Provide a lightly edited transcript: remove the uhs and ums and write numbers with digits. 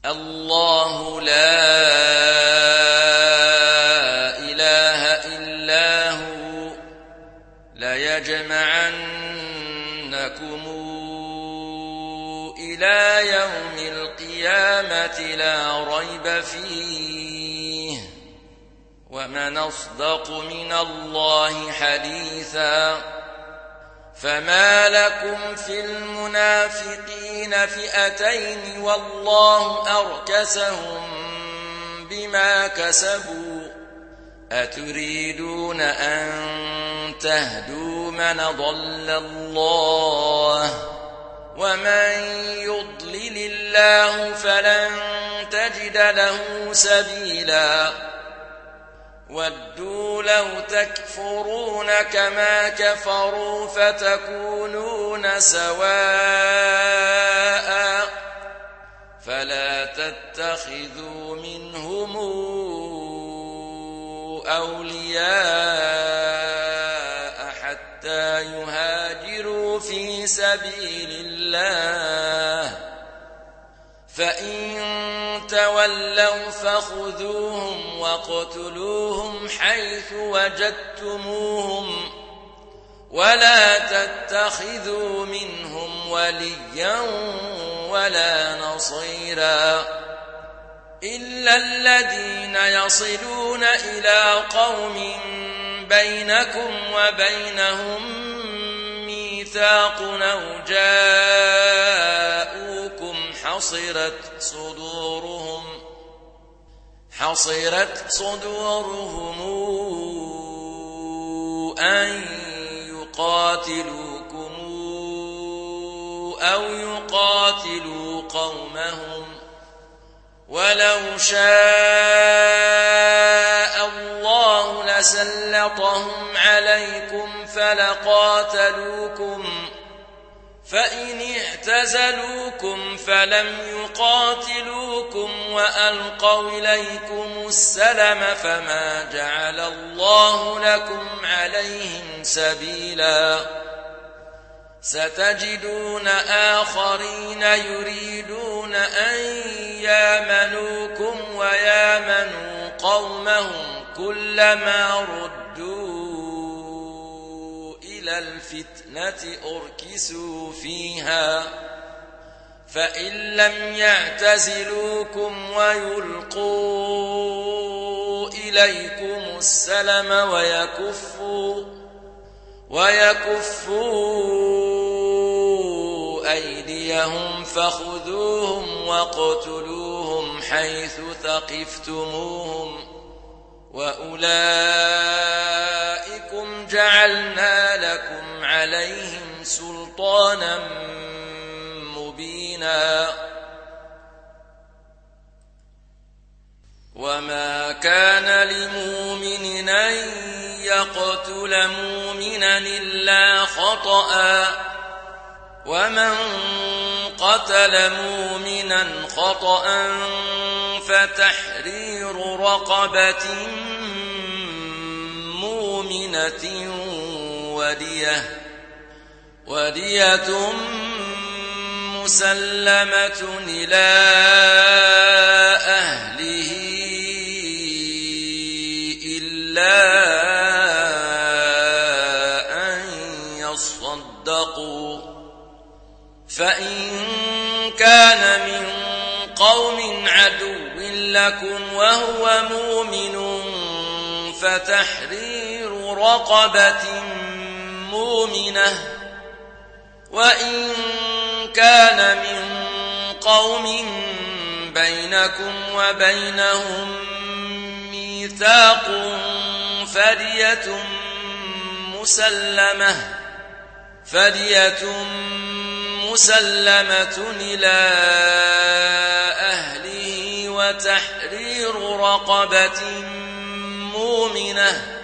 الله لا إله إلا هو ليجمعنكم إلى يوم القيامة لا ريب فيه ومن أصدق من الله حديثا فما لكم في المنافقين فئتين والله أركسهم بما كسبوا أتريدون أن تهدوا من ضل الله ومن يضلل الله فلن تجد له سبيلا ودوا لو تكفرون كما كفروا فتكونون سواء فلا تتخذوا منهم أولياء حتى يهاجروا في سبيل الله فإن تولوا فخذوهم واقتلوهم حيث وجدتموهم ولا تتخذوا منهم وليا ولا نصيرا إلا الذين يصلون إلى قوم بينكم وبينهم ميثاق أو جاءوكم حصرت صدورهم أن يقاتلوكم أو يقاتلوا قومهم ولو شاء الله لسلطهم عليكم فلقاتلوكم فإن اعتزلوكم فلم يقاتلوكم وألقوا إليكم السلم فما جعل الله لكم عليهم سبيلا ستجدون آخرين يريدون أن يامنوكم ويامنوا قومهم كلما ردوا إلى الفتنة أركسوا فيها فإن لم يعتزلوكم ويلقوا إليكم السلم ويكفوا أيديهم فخذوهم واقتلوهم حيث ثقفتموهم وأولئكم جعلنا لكم عليهم سلطانا مبينا وما كان لمؤمن أن يقتل مؤمنا إلا خطأ ومن قتل مؤمنا خطأ فتحرير رقبة مؤمنة ودية مسلمة إلى أهله إلا أن يصدقوا فإن كان من قوم عدو لكم وهو مؤمن فتحرير رقبة مؤمنة وإن كان من قوم بينكم وبينهم ميثاق فدية مسلمة إلى أهله وتحرير رقبة مؤمنة